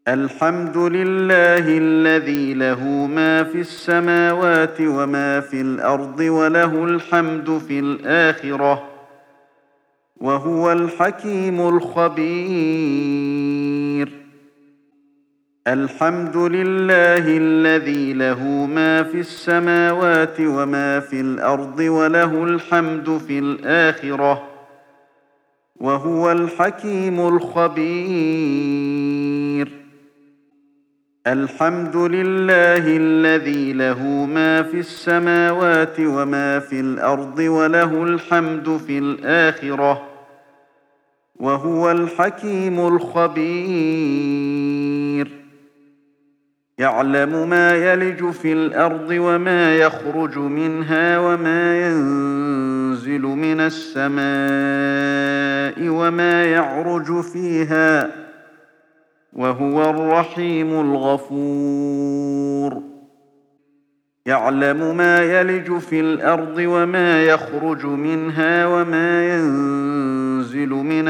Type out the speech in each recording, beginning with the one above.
الحمد لله الذي له ما في السماوات وما في الأرض وله الحمد في الآخرة وهو الحكيم الخبير. الحمد لله الذي له ما في السماوات وما في الأرض وله الحمد في الآخرة وهو الحكيم الخبير. الحمد لله الذي له ما في السماوات وما في الأرض وله الحمد في الآخرة وهو الحكيم الخبير. يعلم ما يلج في الأرض وما يخرج منها وما ينزل من السماء وما يعرج فيها وهو الرحيم الغفور. يعلم ما يلج في الأرض وما يخرج منها وما ينزل من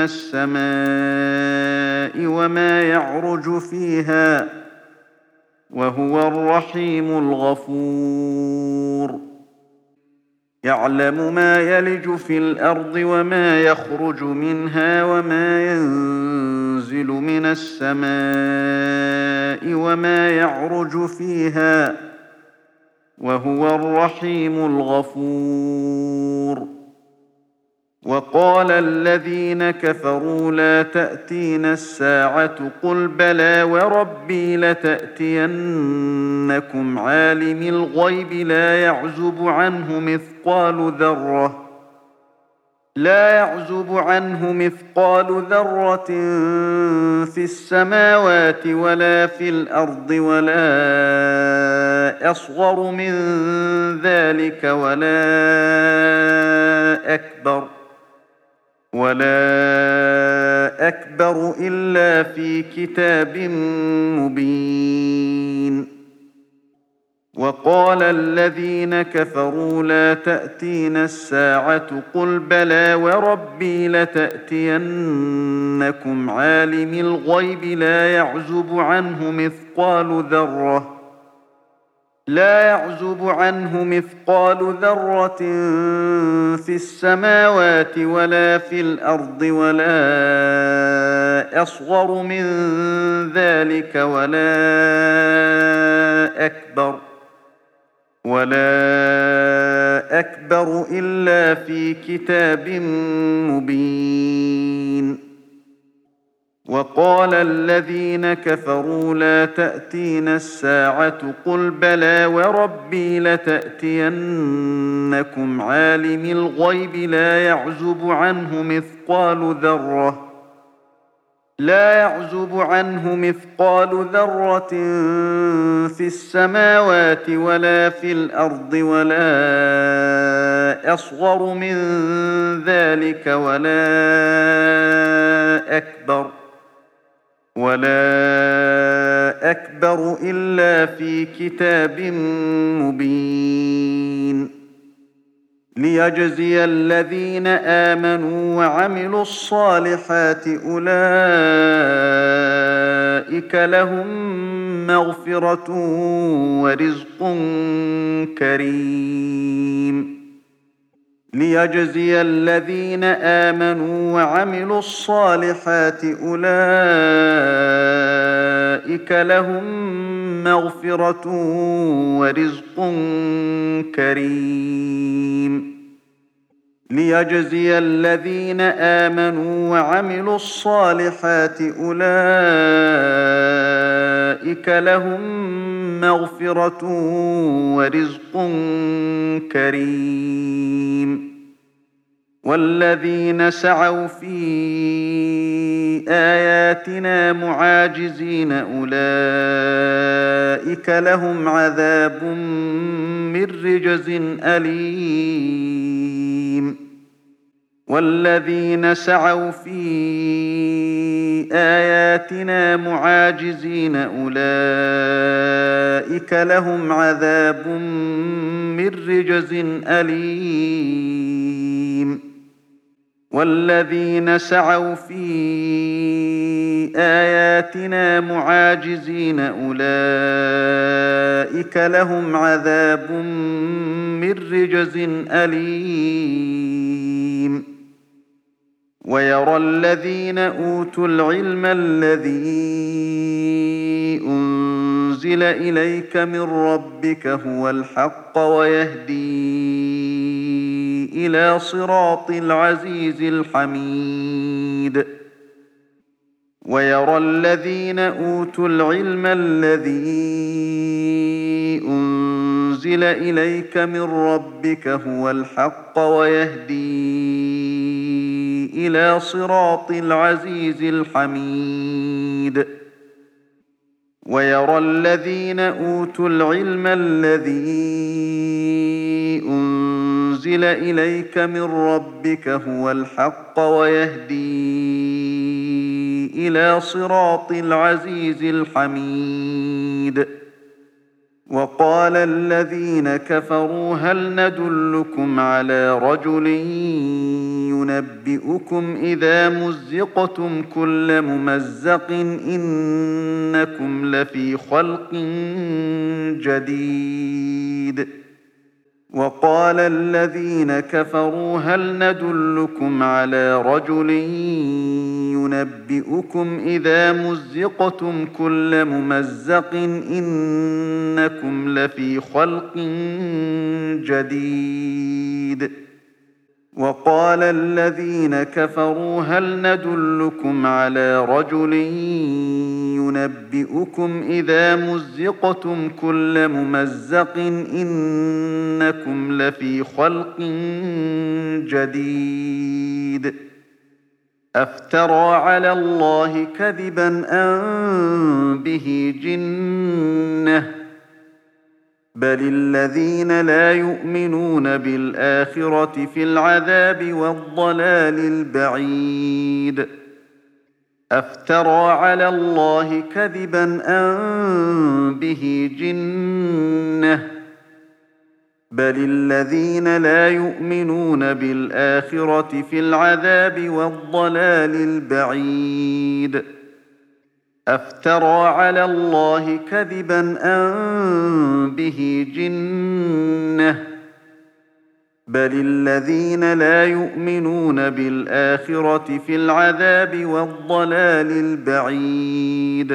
السماء وما يعرج فيها وهو الرحيم الغفور. يعلم ما يلج في الأرض وما يخرج منها وما ينزل من السماء وما يعرج فيها وهو الرحيم الغفور. وقال الذين كفروا لا تأتينا الساعة قل بلى وربي لتأتينكم عالم الغيب لا يعزب عنه مثقال ذرة في السماوات ولا في الأرض ولا أصغر من ذلك ولا أكبر إلا في كتاب مبين. وقال الذين كفروا لا تأتينا الساعة قل بلى وربي لتأتينكم عالم الغيب لا يعزب عنه مثقال ذرة في السماوات ولا في الأرض ولا أصغر من ذلك ولا أكبر إلا في كتاب مبين. وقال الذين كفروا لا تأتينا الساعة قل بلى وربي لتأتينكم عالم الغيب لا يعزب عنه مثقال ذرة في السماوات ولا في الأرض ولا أصغر من ذلك ولا أكبر إلا في كتاب مبين. ليجزي الذين آمنوا وعملوا الصالحات أولئك لهم مغفرة ورزق كريم. ليجزي الذين آمنوا وعملوا الصالحات أولئك لهم مغفرة ورزق كريم. ليجزي الذين آمنوا وعملوا الصالحات أولئك لهم مغفرة ورزق كريم. والذين سعوا في آياتنا معاجزين أولئك لهم عذاب من رجز أليم. والذين سعوا في آياتنا معاجزين أولئك لهم عذاب من رجز أليم. والذين سعوا في آياتنا معاجزين أولئك لهم عذاب من رجز أليم. ويرى الذين أوتوا العلم الذي أنزل إليك من ربك هو الحق ويهدي إلى صراط العزيز الحميد. ويرى الذين أوتوا العلم الذي أنزل إليك من ربك هو الحق ويهدي إلى صراط العزيز الحميد. ويرى الذين أوتوا العلم الذي أنزل إليك من ربك هو الحق ويهدي إلى صراط العزيز الحميد. وقال الذين كفروا هل ندلكم على رجل ينبئكم إذا مزقتم كل ممزق إنكم لفي خلق جديد. وقال الذين كفروا هل ندلكم على رجل ينبئكم إذا مزقتم كل ممزق إنكم لفي خلق جديد. وقال الذين كفروا هل ندلكم على رجل ينبئكم إذا مزقتم كل ممزق إنكم لفي خلق جديد. أفترى على الله كذبا أم به جنة بل الذين لا يؤمنون بالآخرة في العذاب والضلال البعيد. أفترى على الله كذبا أم به جنة بل الذين لا يؤمنون بالآخرة في العذاب والضلال البعيد. أفترى على الله كذبا أم به جنة بل الذين لا يؤمنون بالآخرة في العذاب والضلال البعيد.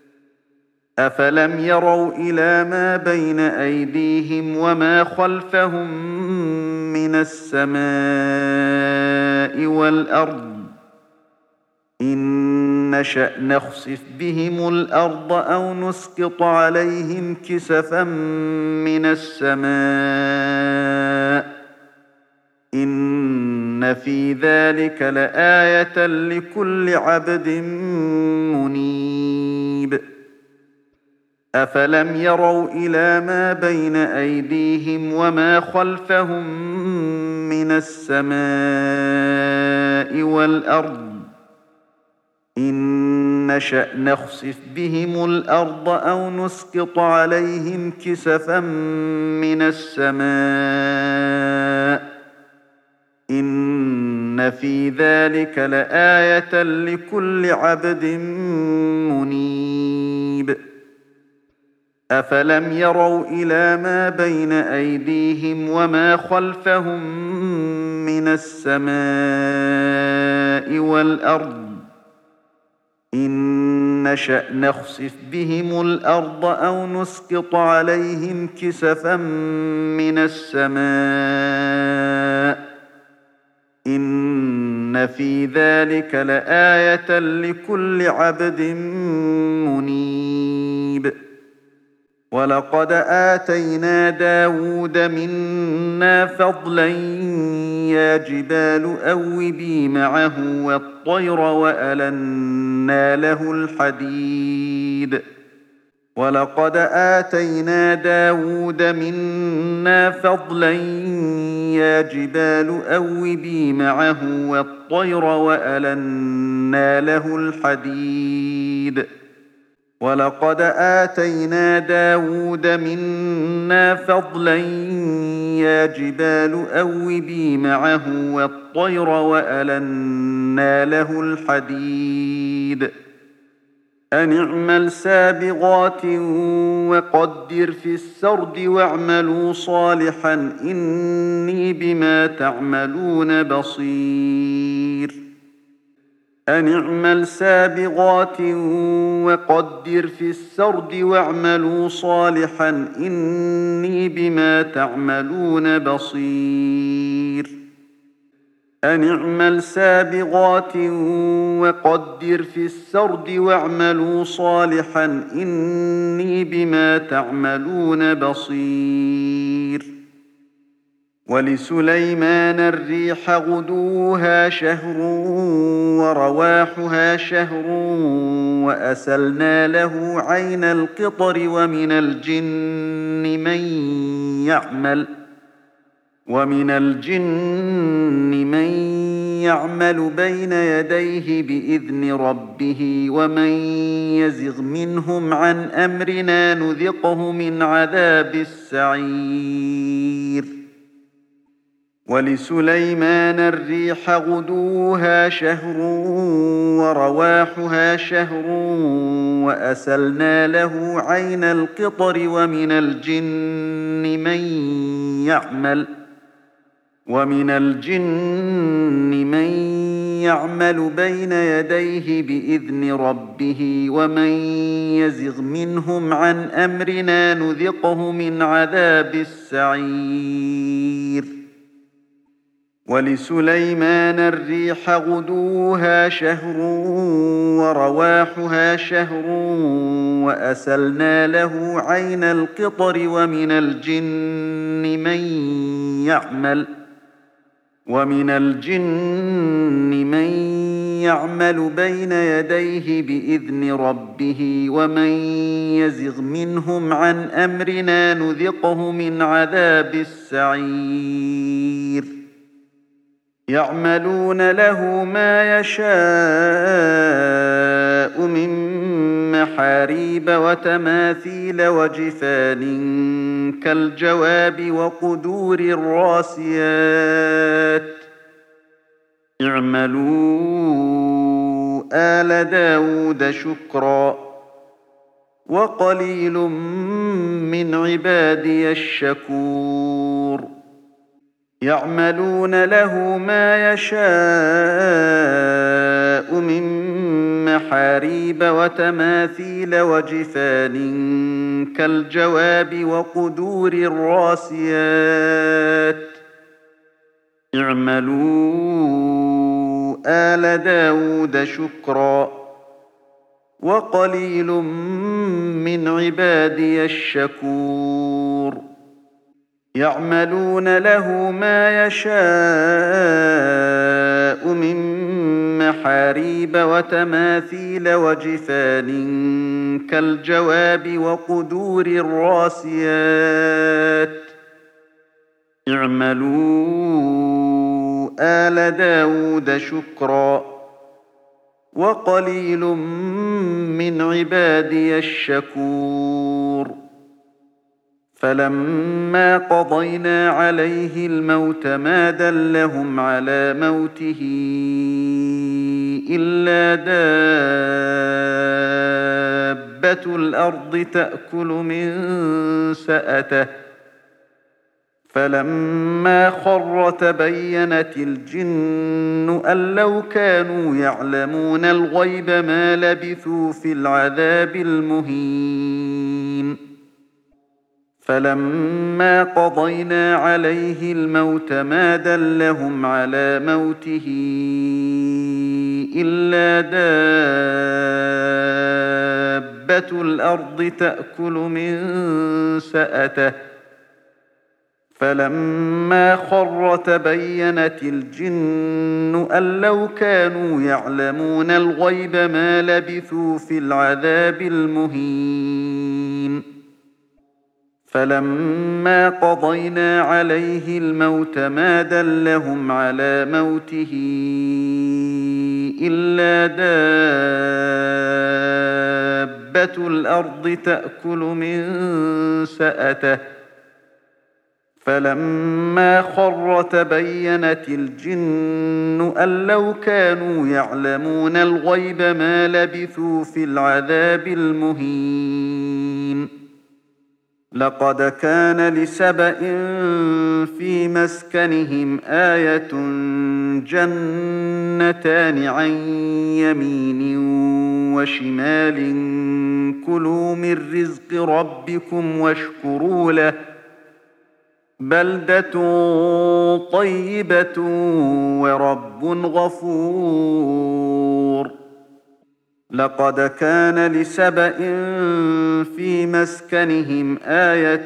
أفلم يروا إلى ما بين أيديهم وما خلفهم من السماء والأرض إن نشأ نخسف بهم الأرض أو نسقط عليهم كسفا من السماء إن في ذلك لآية لكل عبد منيب. أفلم يروا إلى ما بين أيديهم وما خلفهم من السماء والأرض إن نشأ نخسف بهم الأرض أو نسقط عليهم كسفا من السماء إن في ذلك لآية لكل عبد منيب. أفلم يروا إلى ما بين أيديهم وما خلفهم من السماء والأرض إن نشأ نخسف بهم الأرض أو نسقط عليهم كسفا من السماء إن في ذلك لآية لكل عبد منيب. ولقد آتينا داود منا فضلا يا جبال أوبي معه والطير وألنا له الحديد. ولقد آتينا داود منا فضلا يا جبال أوبي معه والطير وألنا له الحديد ولقد آتينا داود منا فضلا يا جبال أوبي معه والطير وألنا له الحديد أن اعمل سابغات وقدر في السرد واعملوا صالحا إني بما تعملون بصير أن اعمل سابغات وقدر في السرد واعملوا صالحا إني بما تعملون بصير أن اعمل سابغات وقدر في السرد واعملوا صالحا إني بما تعملون بصير ولسليمان الريح غدوها شهر ورواحها شهر وأسلنا له عين القطر ومن الجن من يعمل بين يديه بإذن ربه ومن يزغ منهم عن أمرنا نذقه من عذاب السعير ولسليمان الريح غدوها شهر ورواحها شهر وأسلنا له عين القطر ومن الجن من يعمل بين يديه بإذن ربه ومن يزغ منهم عن أمرنا نذقه من عذاب السعير ولسليمان الريح غدوها شهر ورواحها شهر وأسلنا له عين القطر ومن الجن من يعمل بين يديه بإذن ربه ومن يزغ منهم عن أمرنا نذقه من عذاب السعير يعملون له ما يشاء من محاريب وتماثيل وجفان كالجواب وقدور الراسيات اعملوا آل داود شكرا وقليل من عبادي الشكور يعملون له ما يشاء من محاريب وتماثيل وجفان كالجواب وقدور الراسيات اعملوا آل داود شكرا وقليل من عبادي الشكور يعملون له ما يشاء من محاريب وتماثيل وجفان كالجواب وقدور الراسيات اعملوا آل داود شكرا وقليل من عبادي الشكور فلما قضينا عليه الموت ما دلهم على موته إلا دابة الأرض تأكل من سأته فلما خر تبينت الجن أن لو كانوا يعلمون الغيب ما لبثوا في العذاب المهين فلما قضينا عليه الموت ما دلهم على موته إلا دابة الأرض تأكل من سأته فلما خر تبينت الجن أن لو كانوا يعلمون الغيب ما لبثوا في العذاب المهين فلما قضينا عليه الموت ما دلهم على موته إلا دابة الأرض تأكل من سأته فلما خر تبينت الجن أن لو كانوا يعلمون الغيب ما لبثوا في العذاب المهين لقد كان لسبإ في مسكنهم آية جنتان عن يمين وشمال كلوا من رزق ربكم واشكروا له بلدة طيبة ورب غفور لقد كان لسبإ في مسكنهم آية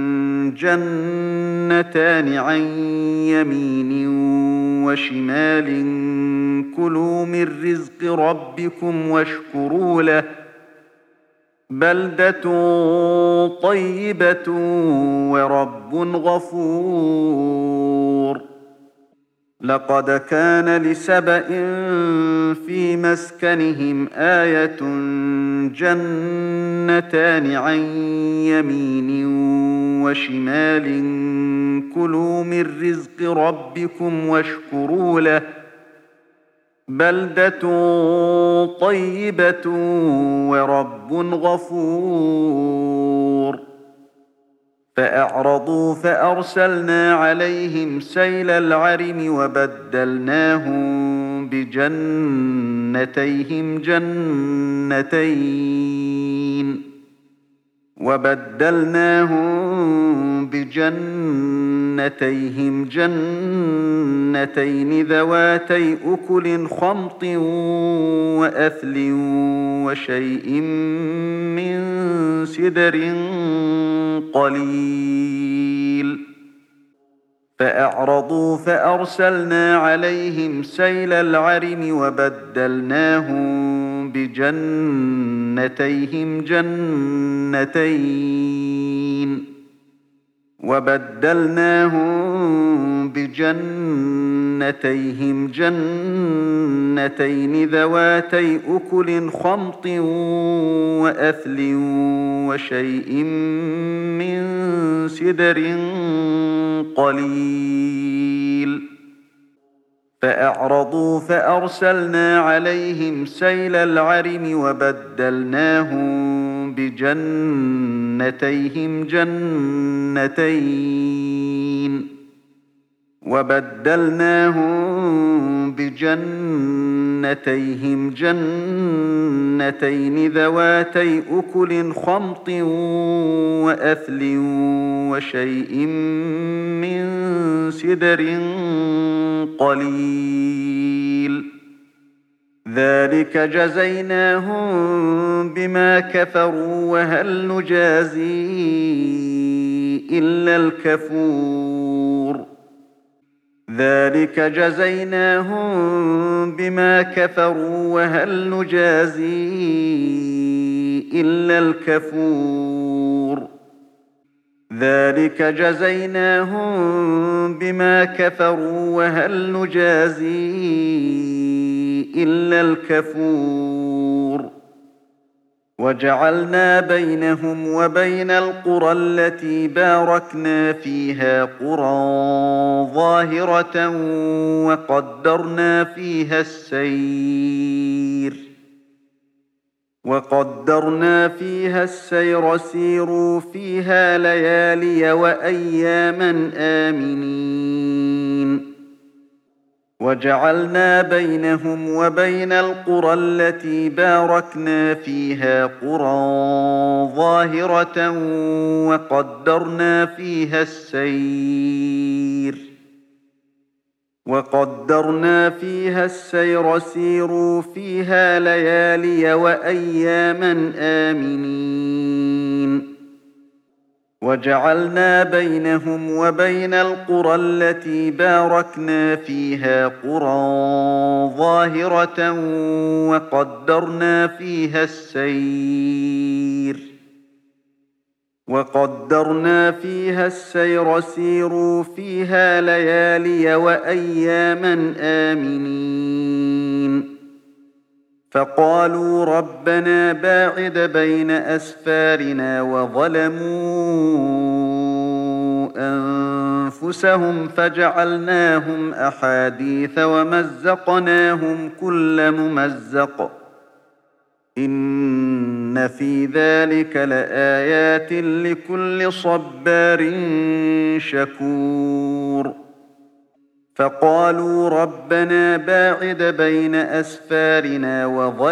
جنتان عن يمين وشمال كلوا من رزق ربكم واشكروا له بلدة طيبة ورب غفور لقد كان لسبإ في مسكنهم آية جنتان عن يمين وشمال كلوا من رزق ربكم واشكروا له بلدة طيبة ورب غفور فأعرضوا فأرسلنا عليهم سيل العرم وبدلناهم بجنتيهم جنتين ذواتي أكل خمط وأثل وشيء من سدر قليل فأعرضوا فأرسلنا عليهم سيل العرم وبدلناهم بجنتيهم جنتين ذواتي أكل خمط وأثل وشيء من سدر قليل فأعرضوا فأرسلنا عليهم سيل العرم وبدلناهم بجنتيهم جنتين ذواتي أكل خمط وأثل وشيء من سدر قليل ذلك جزيناهم بما كفروا وهل نجازي إلا الكفور ذلك جزيناهم بما كفروا وهل نجازي إلا الكفور ذلك جزيناهم بما كفروا وهل نجازي إلا الكفور وجعلنا بينهم وبين القرى التي باركنا فيها قرى ظاهرة وقدرنا فيها السير سيروا فيها ليالي وأياما آمنين وجعلنا بينهم وبين القرى التي باركنا فيها قرى ظاهرة وقدرنا فيها السير سيروا فيها ليالي وأياما آمنين وجعلنا بينهم وبين القرى التي باركنا فيها قرى ظاهرة وقدرنا فيها السير سيروا فيها ليالي وأياما آمنين فقالوا ربنا باعد بين أسفارنا وظلموا أنفسهم فجعلناهم أحاديث ومزقناهم كل ممزق إن في ذلك لآيات لكل صبار شكور فقالوا ربنا باعد بين أسفارنا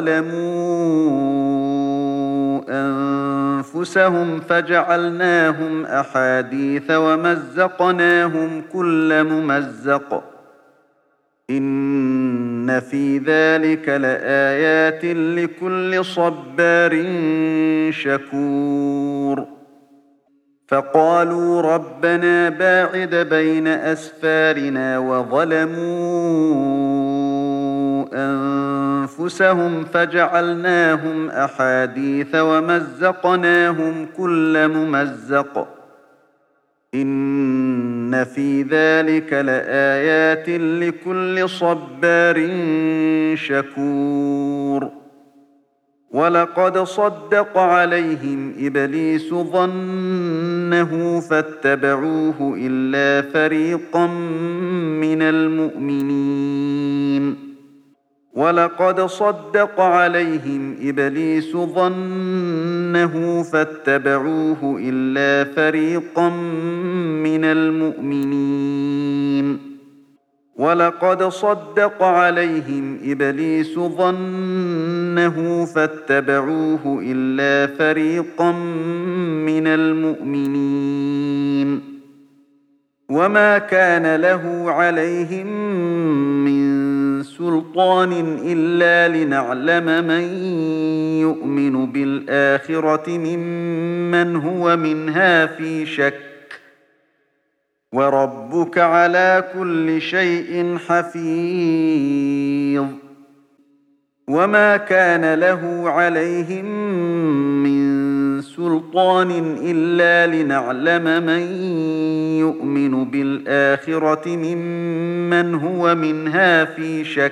وظلموا أنفسهم فجعلناهم أحاديث ومزقناهم كل ممزق إن في ذلك لآيات لكل صبار شكور فقالوا ربنا باعد بين أسفارنا وظلموا أنفسهم فجعلناهم أحاديث ومزقناهم كل ممزق إن في ذلك لآيات لكل صبار شكور ولقد صدق عليهم إبليس ظنه فاتبعوه إلا فريقا من المؤمنين ولقد صدق عليهم إبليس ظنه فاتبعوه إلا فريقا من المؤمنين ولقد صدق عليهم إبليس ظنه فاتبعوه إلا فريقا من المؤمنين وما كان له عليهم من سلطان إلا لنعلم من يؤمن بالآخرة ممن هو منها في شك وربك على كل شيء حفيظ وما كان له عليهم من سلطان إلا لنعلم من يؤمن بالآخرة ممن هو منها في شك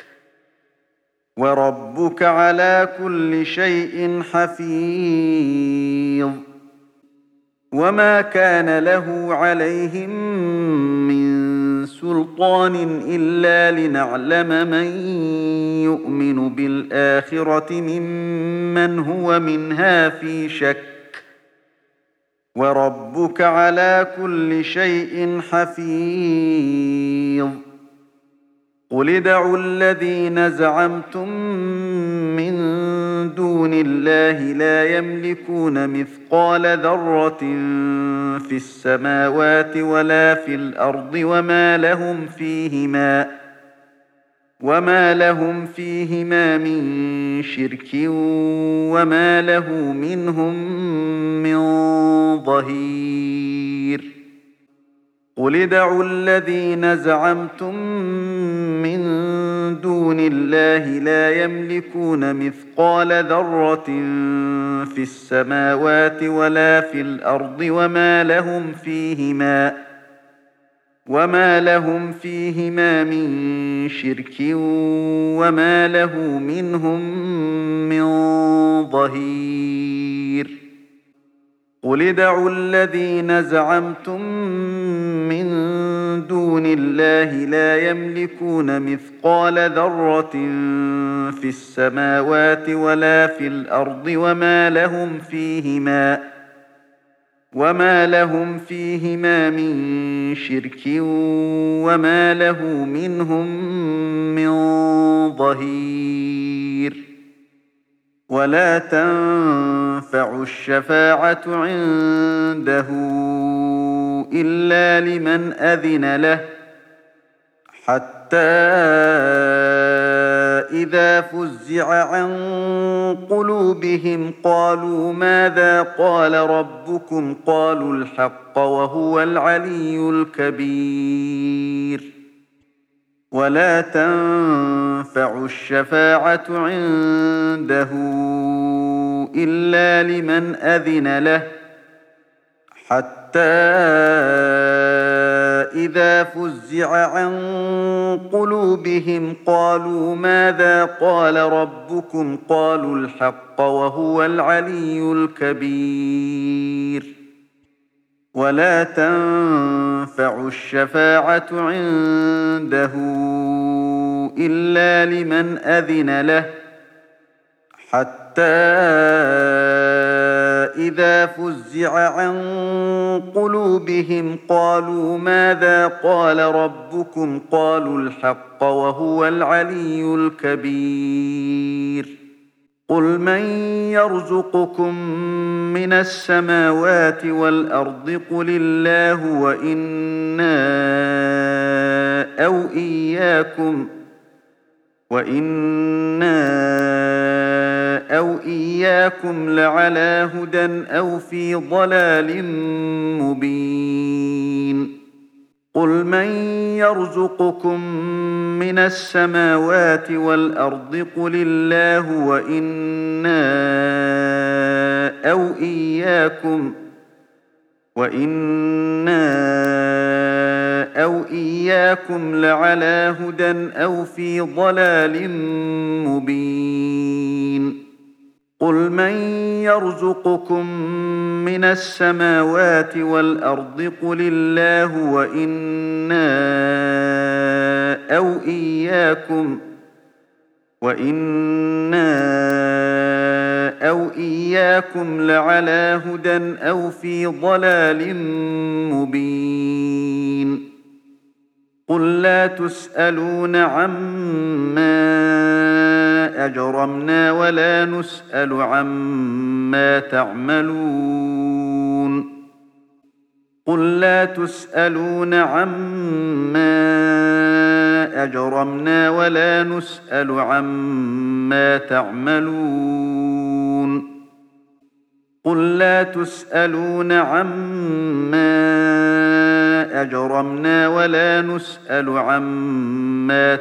وربك على كل شيء حفيظ وما كان له عليهم من سلطان إلا لنعلم من يؤمن بالآخرة ممن هو منها في شك وربك على كل شيء حفيظ قل ادعوا الذين زعمتم من دون الله لا يملكون مثقال ذرة في السماوات ولا في الأرض وما لهم فيهما من شرك وما له منهم من ظهير قل ادعوا الذين زعمتم من دون الله لا يملكون مثقال ذرة في السماوات ولا في الأرض وما لهم فيهما من شرك وما له منهم من ظهير قل ادعوا الذين زعمتم من دون الله لا يملكون مثقال ذرة في السماوات ولا في الأرض وما لهم فيهما من شرك وما له منهم من ظهير ولا تنفع الشفاعة عنده إلا لمن أذن له حتى إذا فزع عن قلوبهم قالوا ماذا قال ربكم قالوا الحق وهو العلي الكبير ولا تنفع الشفاعة عنده إلا لمن أذن له حتى إذا فزع عن قلوبهم قالوا ماذا قال ربكم قالوا الحق وهو العلي الكبير ولا تنفع الشفاعة عنده إلا لمن أذن له حتى إذا فزع عن قلوبهم قالوا ماذا قال ربكم قالوا الحق وهو العلي الكبير قل من يرزقكم من السماوات والأرض قل الله وإنا أو إياكم لعلى هدى أو في ضلال مبين قل من يرزقكم من السماوات والأرض قل الله وإنا أو إياكم لعلى هدى أو في ضلال مبين قل من يرزقكم من السماوات والأرض قل الله وإنا أو إياكم لعلى هدى أو في ضلال مبين قل لا تسألون عما أجرمنا ولا نسأل عما تعملون قل لا تسألون عما أجرمنا ولا نسأل عما تعملون قل لا تسألون عما أجرمنا ولا نسأل عما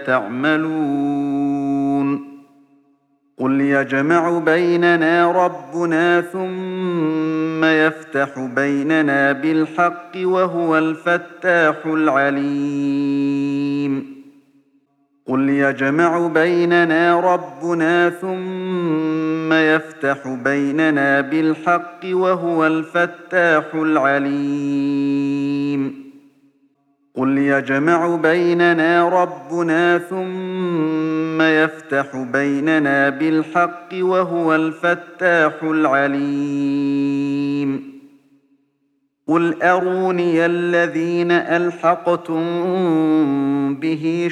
تعملون قل يجمع بيننا ربنا ثم يفتح بيننا بالحق وهو الفتاح العليم قل يجمع بيننا ربنا ثم يفتح بيننا بالحق وهو الفتاح العليم قل يجمع بيننا ربنا ثم يفتح بيننا بالحق وهو الفتاح العليم قل أروني الذين ألحقتم به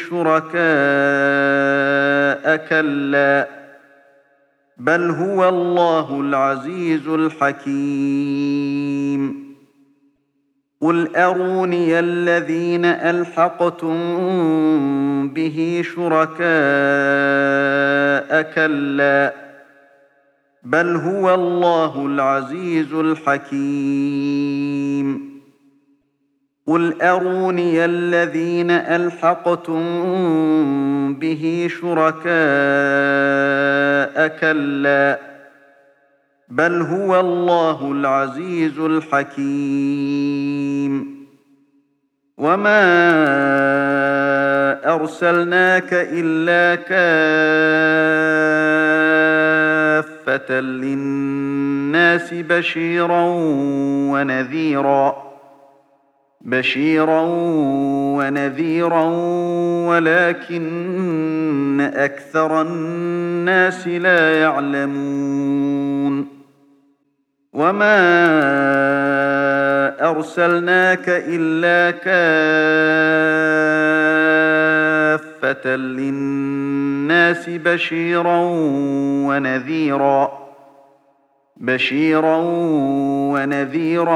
شركاء كلا بل هو الله العزيز الحكيم قل أروني الذين ألحقتم به شركاء كلا بل هو الله العزيز الحكيم قل أروني الذين ألحقتم به شركاء كلا بل هو الله العزيز الحكيم وما أرسلناك إلا كافة للناس بشيرا ونذيرا ولكن أكثر الناس لا يعلمون وما أرسلناك إلا كافة للناس بشيرا ونذيرا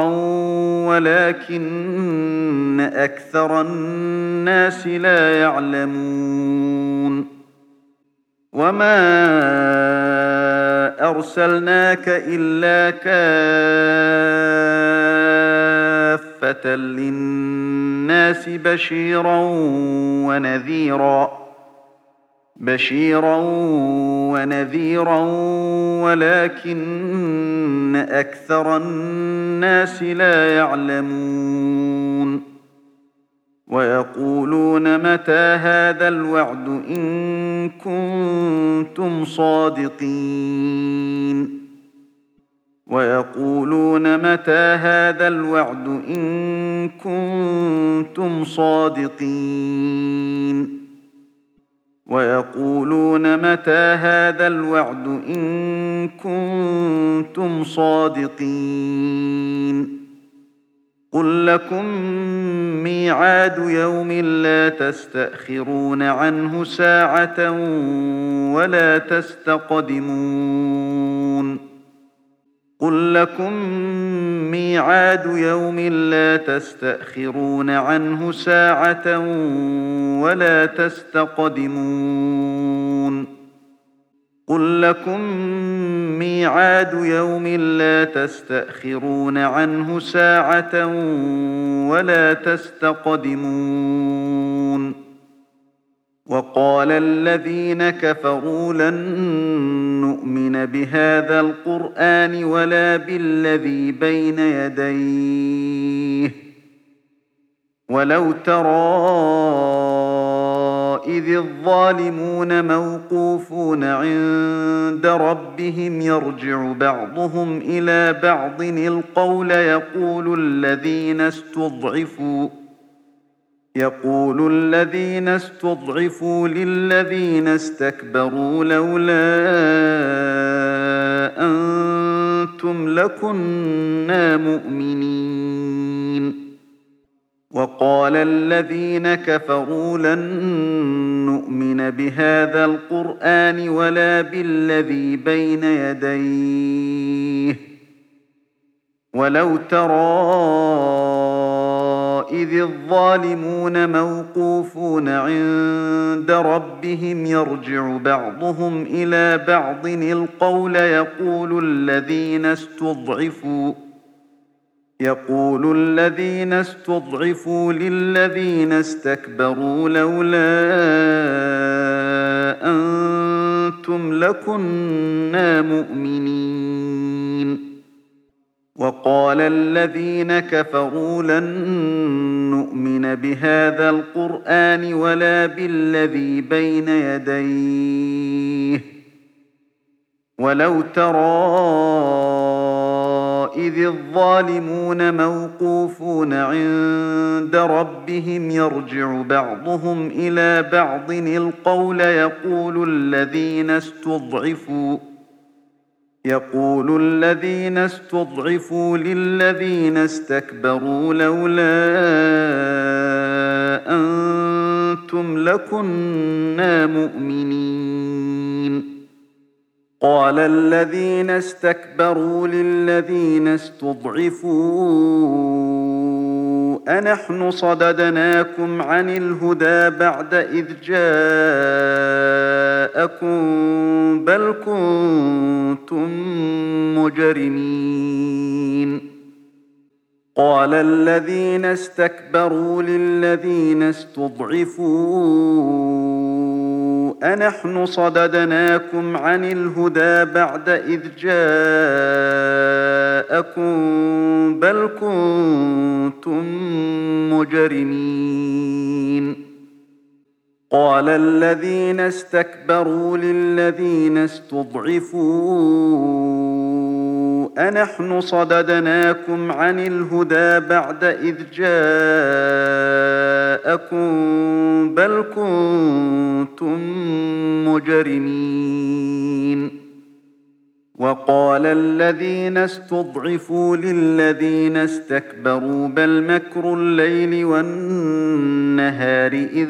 ولكن أكثر الناس لا يعلمون وما أرسلناك إلا كافة للناس بشيرا ونذيرا ولكن أكثر الناس لا يعلمون ويقولون متى هذا الوعد إن كنتم صادقين ويقولون متى هذا الوعد إن كنتم صادقين ويقولون متى هذا الوعد إن كنتم صادقين قل لكم ميعاد يوم لا تستأخرون عنه ساعة ولا تستقدمون قل لكم ميعاد يوم لا تستأخرون عنه ساعة ولا تستقدمون قل لكم ميعاد يوم لا تستأخرون عنه ساعة ولا تستقدمون وقال الذين كفروا لن نؤمن بهذا القرآن ولا بالذي بين يديه ولو ترى إذ الظالمون موقوفون عند ربهم يرجع بعضهم إلى بعض القول يقول الذين استضعفوا للذين استكبروا لولا أنتم لكنا مؤمنين وقال الذين كفروا لن نؤمن بهذا القرآن ولا بالذي بين يديه ولو ترى إذ الظالمون موقوفون عند ربهم يرجع بعضهم إلى بعض القول يقول الذين استضعفوا للذين استكبروا لولا أنتم لكنا مؤمنين وقال الذين كفروا لن نؤمن بهذا القرآن ولا بالذي بين يديه ولو ترى إذ الظالمون موقوفون عند ربهم يرجع بعضهم إلى بعض القول يقول الذين استضعفوا للذين استكبروا لولا أنتم لكنا مؤمنين قال الذين استكبروا للذين استضعفوا أنحن صددناكم عن الهدى بعد إذ جاءكم بل كنتم مجرمين قال الذين استكبروا للذين استضعفوا أنحن صددناكم عن الهدى بعد إذ جاءكم بل كنتم مجرمين قال الذين استكبروا للذين استضعفوا أنحن صددناكم عن الهدى بعد إذ جاءكم بل كنتم مجرمين وقال الذين استضعفوا للذين استكبروا بل مكر الليل والنهار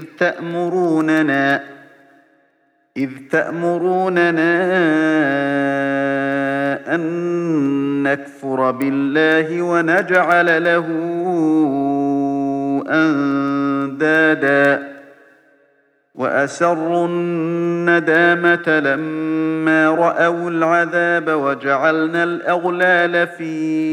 إذ تأمروننا أن نكفر بالله ونجعل له أندادا وأسروا الندامة لما رأوا العذاب وجعلنا الأغلال في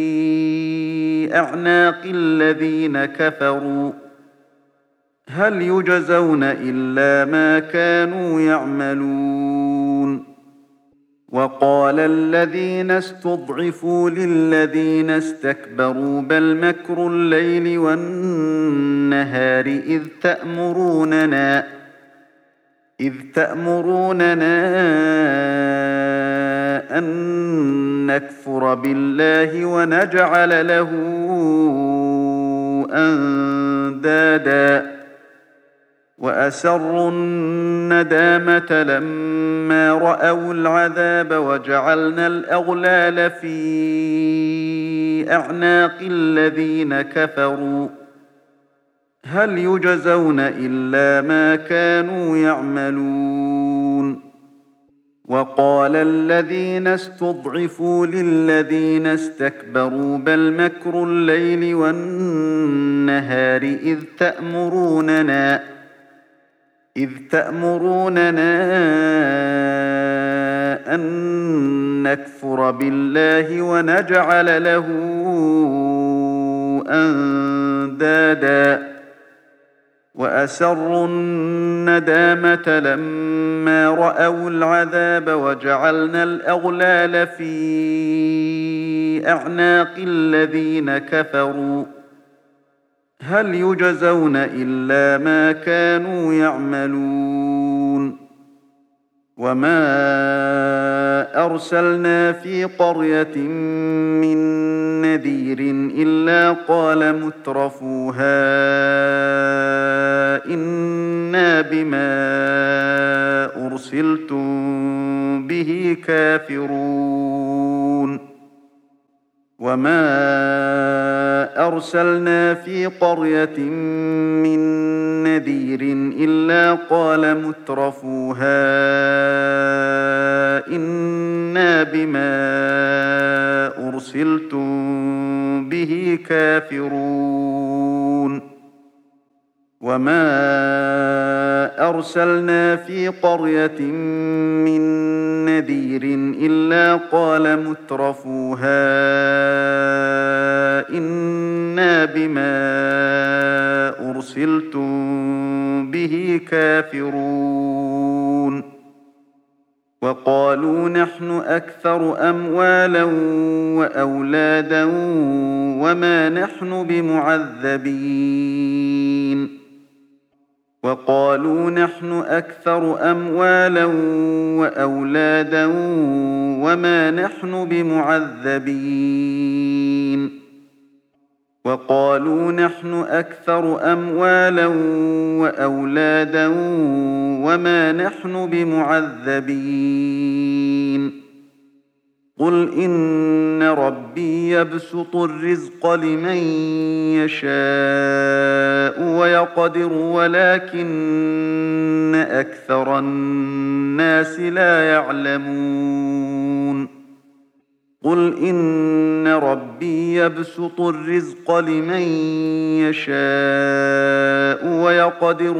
أعناق الذين كفروا هل يجزون إلا ما كانوا يعملون وقال الذين استضعفوا للذين استكبروا بل مكر الليل والنهار إذ تأمروننا أن نكفر بالله ونجعل له أندادا وأسروا الندامة لما رأوا العذاب وجعلنا الأغلال في أعناق الذين كفروا هل يجزون إلا ما كانوا يعملون وقال الذين استضعفوا للذين استكبروا بل مكر الليل والنهار إذ تأمروننا أن نكفر بالله ونجعل له أندادا وأسروا الندامة لما رأوا العذاب وجعلنا الأغلال في أعناق الذين كفروا هل يجزون إلا ما كانوا يعملون وما أرسلنا في قرية من نذير إلا قال مترفوها إنا بما أرسلتم به كافرون وما أرسلنا في قرية من نذير إلا قال مترفوها إنا بما أرسلتم به كافرون وما أرسلنا في قرية من نذير إلا قال مترفوها إنا بما أرسلتم به كافرون وقالوا نحن أكثر أموالا وأولادا وما نحن بمعذبين وقالوا نحن أكثر أموالا وأولادا وما نحن بمعذبين وقالوا نحن أكثر أموالا وأولادا وما نحن بمعذبين قل إن ربي يبسط الرزق لمن يشاء ويقدر ولكن أكثر الناس لا يعلمون قل إن ربي يبسط الرزق لمن يشاء ويقدر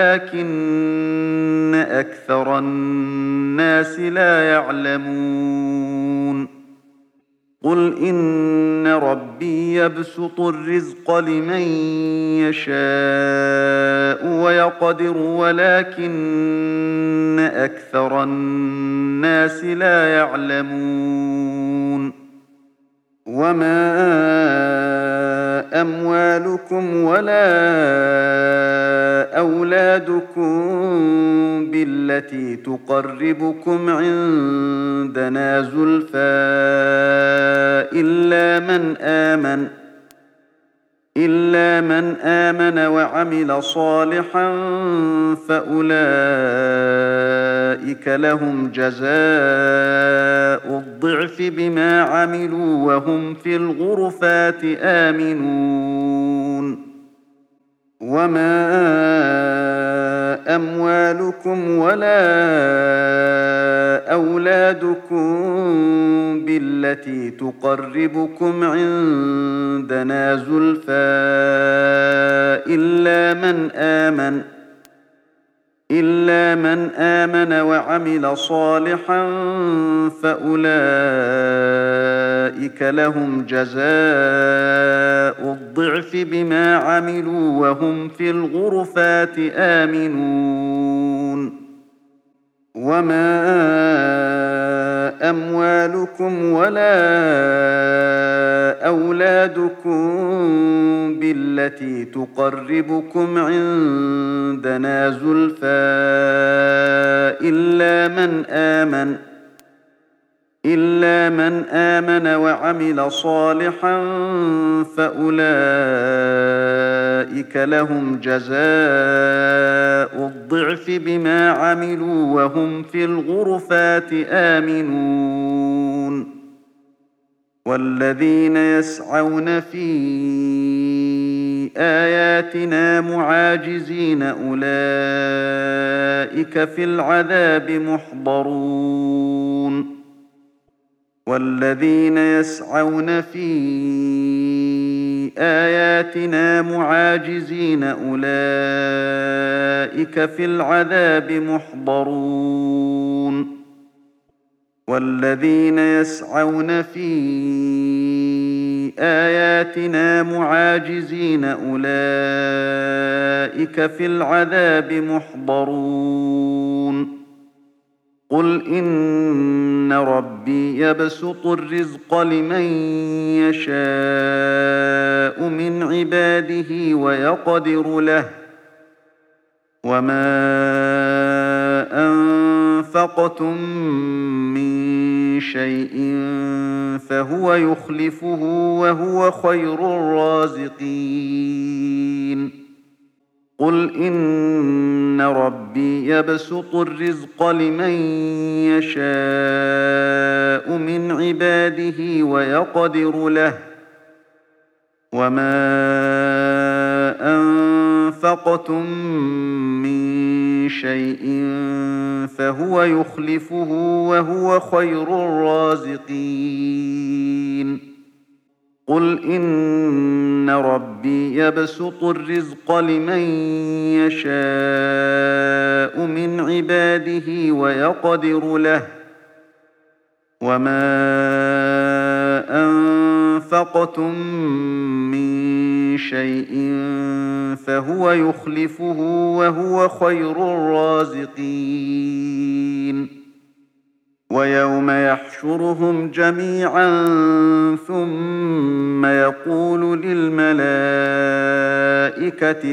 ولكن أكثر الناس لا يعلمون قل إن ربي يبسط الرزق لمن يشاء ويقدر ولكن أكثر الناس لا يعلمون وما أموالكم ولا أولادكم بالتي تقربكم عندنا زلفى إلا من آمن وعمل صالحا فأولئك لهم جزاء الضعف بما عملوا وهم في الغرفات آمنون وما أموالكم ولا أولادكم بالتي تقربكم عندنا زلفى إلا من آمن وعمل صالحا فأولئك لهم جزاء الضعف بما عملوا وهم في الغرفات آمنون وما أموالكم ولا أولادكم بالتي تقربكم عندنا زلفى إلا من آمن وعمل صالحا فأولئك لهم جزاء الضعف بما عملوا وهم في الغرفات آمنون والذين يسعون في آياتنا معاجزين أولئك في العذاب محضرون والذين يسعون في آياتنا معاجزين أولئك في العذاب محضرون والذين يسعون في آياتنا معاجزين أولئك في العذاب محضرون قل إن ربي يبسط الرزق لمن يشاء من عباده ويقدر له وما أنفقتم من شيء فهو يخلفه وهو خير الرازقين قل إن ربي يبسط الرزق لمن يشاء من عباده ويقدر له وما أنفقتم من شيء فهو يخلفه وهو خير الرازقين قل إن ربي يبسط الرزق لمن يشاء من عباده ويقدر له وما أنفقتم من شيء فهو يخلفه وهو خير الرازقين ويوم يحشرهم جميعا ثم يقول للملائكة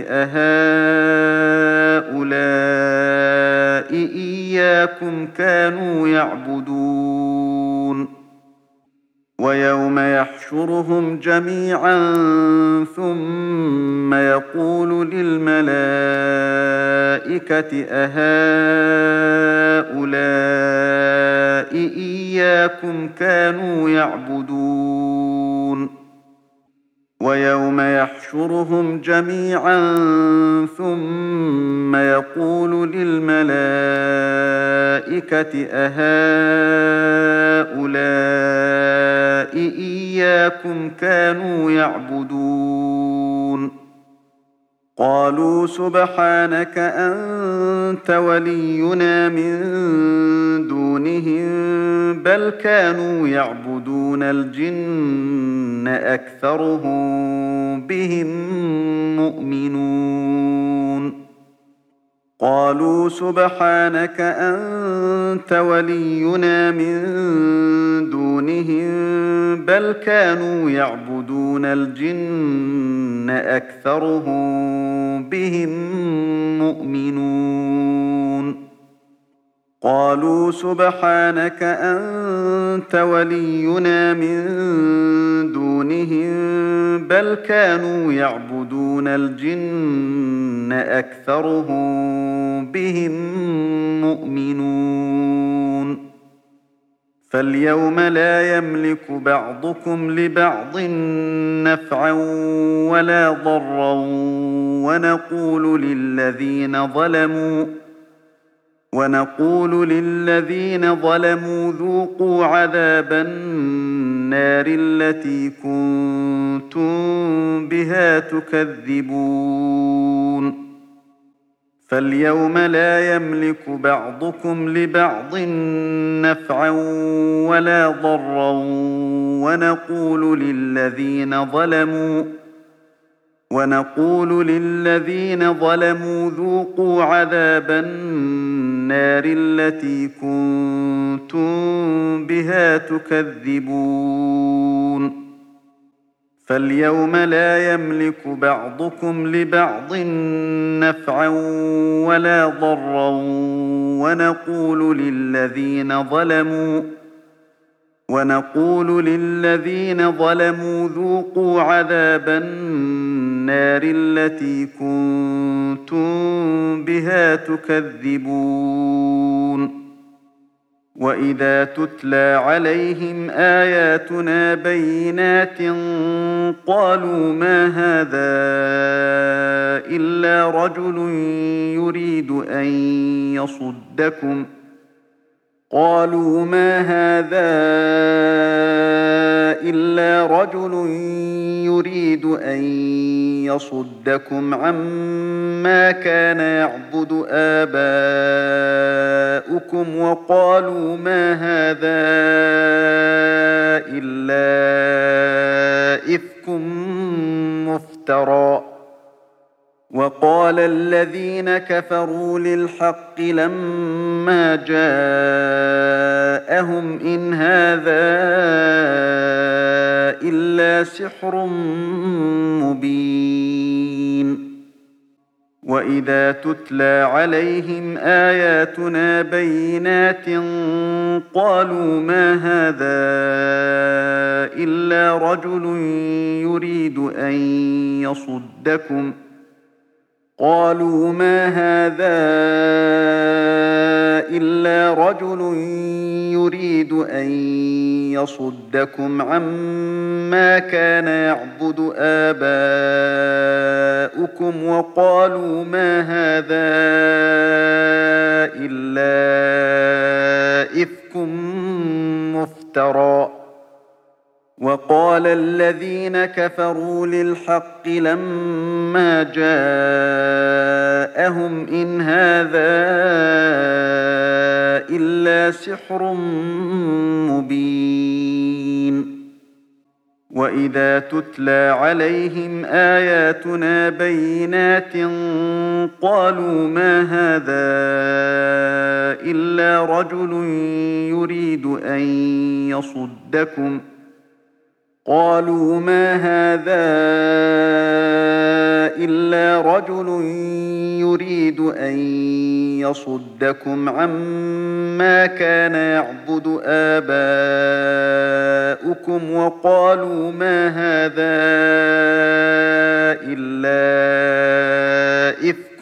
أهؤلاء إياكم كانوا يعبدون ويوم يحشرهم جميعا ثم يقول للملائكة أهؤلاء إياكم كانوا يعبدون ويوم يحشرهم جميعا ثم يقول للملائكة أهؤلاء إياكم كانوا يعبدون قالوا سبحانك أنت ولينا من دونهم بل كانوا يعبدون الجن أكثرهم بهم مؤمنون قالوا سبحانك أنت ولينا من دونهم بل كانوا يعبدون الجن أكثرهم بهم مؤمنون قالوا سبحانك أنت ولينا من دونهم بل كانوا يعبدون الجن أكثرهم بهم مؤمنون فاليوم لا يملك بعضكم لبعض نفعا ولا ضرا ونقول للذين ظلموا ذوقوا عذاب النار التي كنتم بها تكذبون فاليوم لا يملك بعضكم لبعض نفعا ولا ضرا ونقول للذين ظلموا ذوقوا عذاب النار النار التي كنتم بها تكذبون فاليوم لا يملك بعضكم لبعض نفعا ولا ضرا ونقول للذين ظلموا ذوقوا عذاب النار التي كنتم بها تكذبون وإذا تتلى عليهم آياتنا بينات قالوا ما هذا إلا رجل يريد أن يصدكم عما كان يعبد آباؤكم وقالوا ما هذا إلا إفك مفترى وقال الذين كفروا للحق لما جاءهم إن هذا إلا سحر مبين وإذا تتلى عليهم آياتنا بينات قالوا ما هذا إلا رجل يريد أن يصدكم عما كان يعبد آباؤكم وقالوا ما هذا إلا إفك مفترى وقال الذين كفروا للحق لما جاءهم إن هذا إلا سحر مبين وإذا تتلى عليهم آياتنا بينات قالوا ما هذا إلا رجل يريد أن يصدكم عما كان يعبد آباؤكم وقالوا ما هذا إلا إفك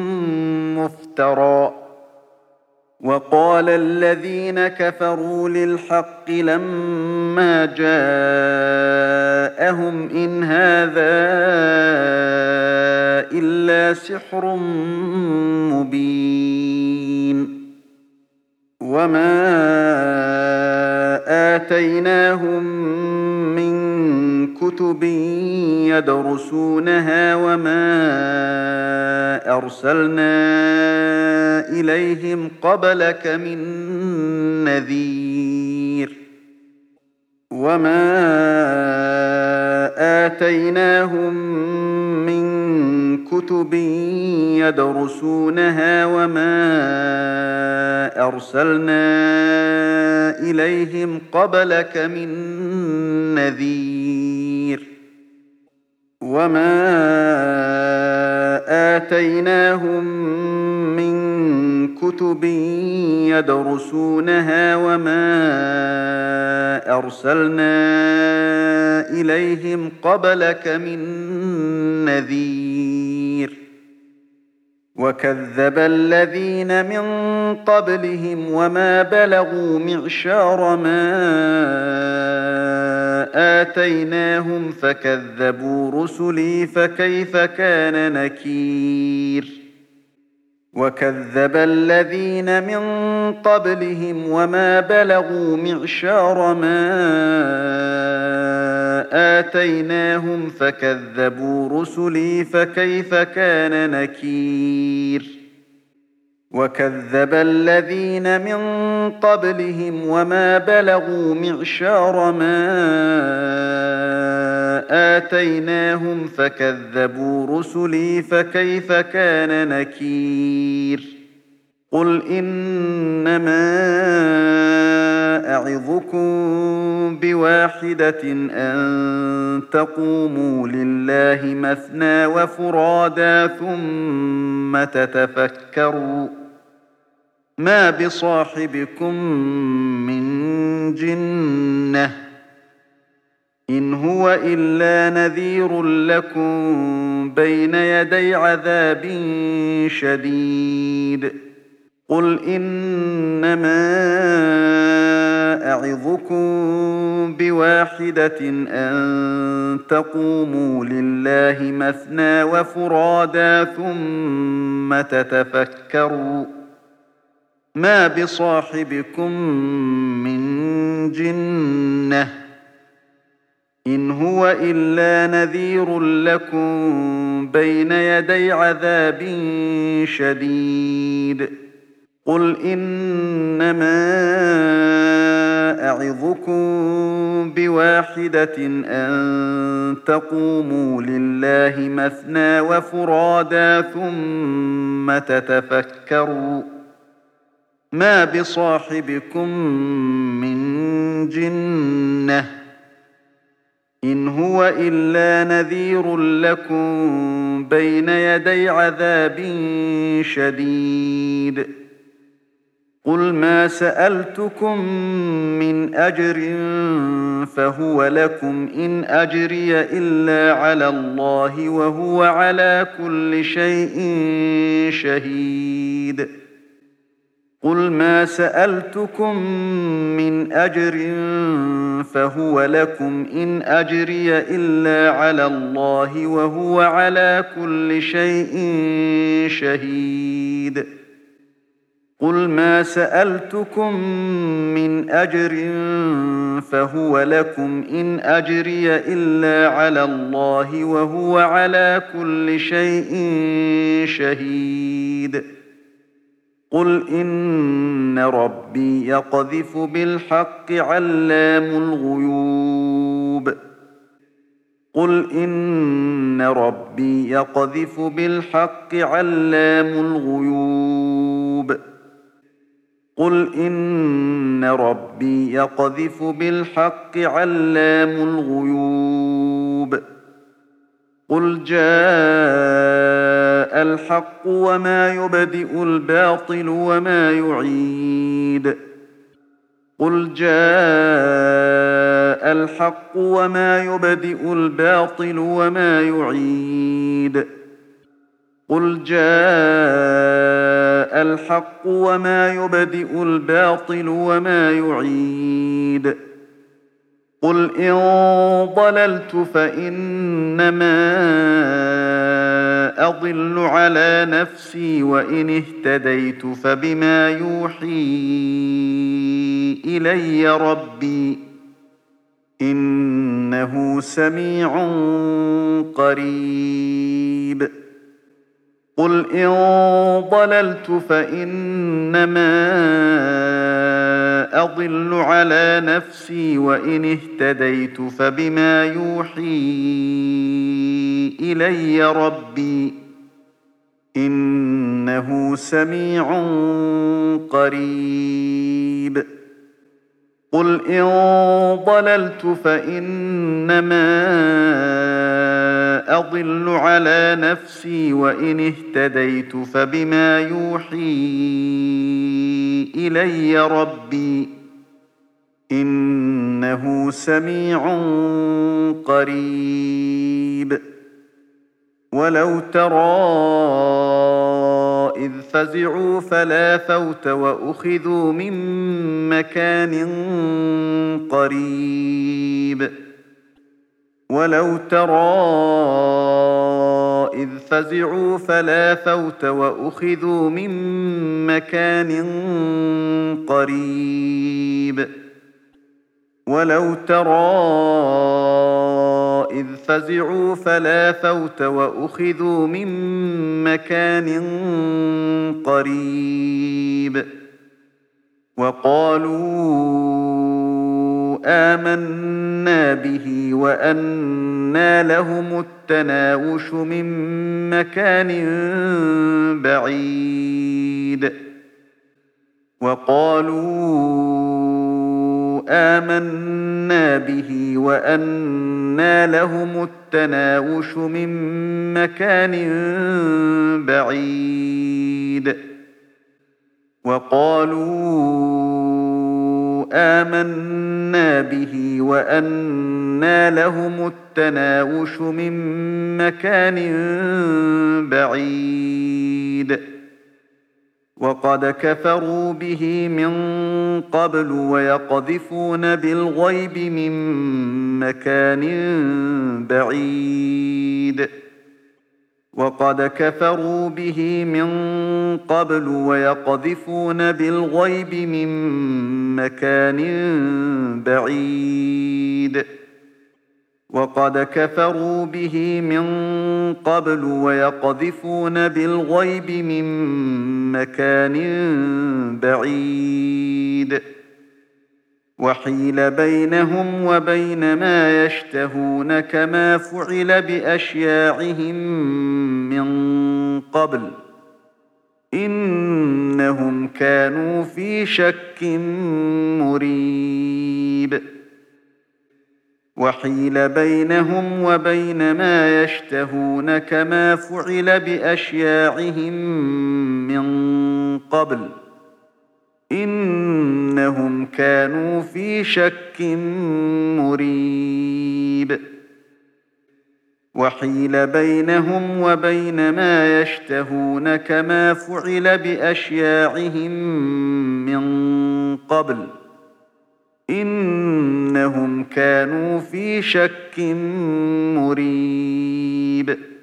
مفترى وقال الذين كفروا للحق لما جاءهم إن هذا إلا سحر مبين وما آتيناهم من كتب يدرسونها وما أرسلنا إليهم قبلك من نذير وما آتيناهم من كتب يدرسونها وما أرسلنا إليهم قبلك من نذير وكذب الذين من قبلهم وما بلغوا معشار ما آتيناهم فكذبوا رسلي فكيف كان نكير وكذب الذين من قبلهم وما بلغوا معشار ما آتيناهم فكذبوا رسلي فكيف كان نكير وكذب الذين من قبلهم وما بلغوا معشار ما آتيناهم فكذبوا رسلي فكيف كان نكير قل إنما أعظكم بواحدة أن تقوموا لله مثنى وفرادا ثم تتفكروا ما بصاحبكم من جنة إن هو إلا نذير لكم بين يدي عذاب شديد قل إنما أعظكم بواحدة أن تقوموا لله مثنى وفرادا ثم تتفكروا ما بصاحبكم من جنة إن هو إلا نذير لكم بين يدي عذاب شديد قل إنما أعظكم بواحدة أن تقوموا لله مثنى وفرادا ثم تتفكروا ما بصاحبكم من جنة إن هو إلا نذير لكم بين يدي عذاب شديد قل ما سألتكم من أجر فهو لكم إن أجري إلا على الله وهو على كل شيء شهيد قل ما سألتكم من أجر فهو لكم إن أجري إلا على الله وهو على كل شيء شهيد قل ما سألتكم من أجر فهو لكم إن أجري إلا على الله وهو على كل شيء شهيد قل إن ربي يقذف بالحق علام الغيوب قل إن ربي يقذف بالحق علام الغيوب قل إن ربي يقذف بالحق علام الغيوب قل جاء الحق وما يبدئ الباطل وما يعيد قل جاء الحق وما يبدئ الباطل وما يعيد قل جاء الحق وما يبدئ الباطل وما يعيد قل إن ضللت فإنما أضل على نفسي وإن اهتديت فبما يوحي إلي ربي إنه سميع قريب قل إن ضللت فإنما أضل على نفسي وإن اهتديت فبما يوحي إلي ربي إنه سميع قريب قل إن ضللت فإنما أضل على نفسي وإن اهتديت فبما يوحي إلي ربي إنه سميع قريب ولو ترى إذ فزعوا فلا فوت وأخذوا من مكان قريب ولو ترى إذ فزعوا فلا فوت وأخذوا من مكان قريب ولو ترى إذ فزعوا فلا فوت وأخذوا من مكان قريب وقالوا آمنا به وأنى لهم التناوش من مكان بعيد وقالوا آمنا به وأنى لهم التناوش من مكان بعيد وقالوا آمنا به وأنى لهم التناوش من مكان بعيد وقد كفروا به من قبل ويقذفون بالغيب من مكان بعيد وقد كفروا به من قبل ويقذفون بالغيب من مكان بعيد وقد كفروا به من قبل ويقذفون بالغيب من مكان بعيد وحيل بينهم وبين ما يشتهون كما فعل بأشياعهم من قبل إنهم كانوا في شك مريب وحيل بينهم وبين ما يشتهون كما فعل بأشياعهم من قبل إنهم كانوا في شك مريب وحيل بينهم وبين ما يشتهون كما فعل بأشياعهم من قبل إنهم كانوا في شك مريب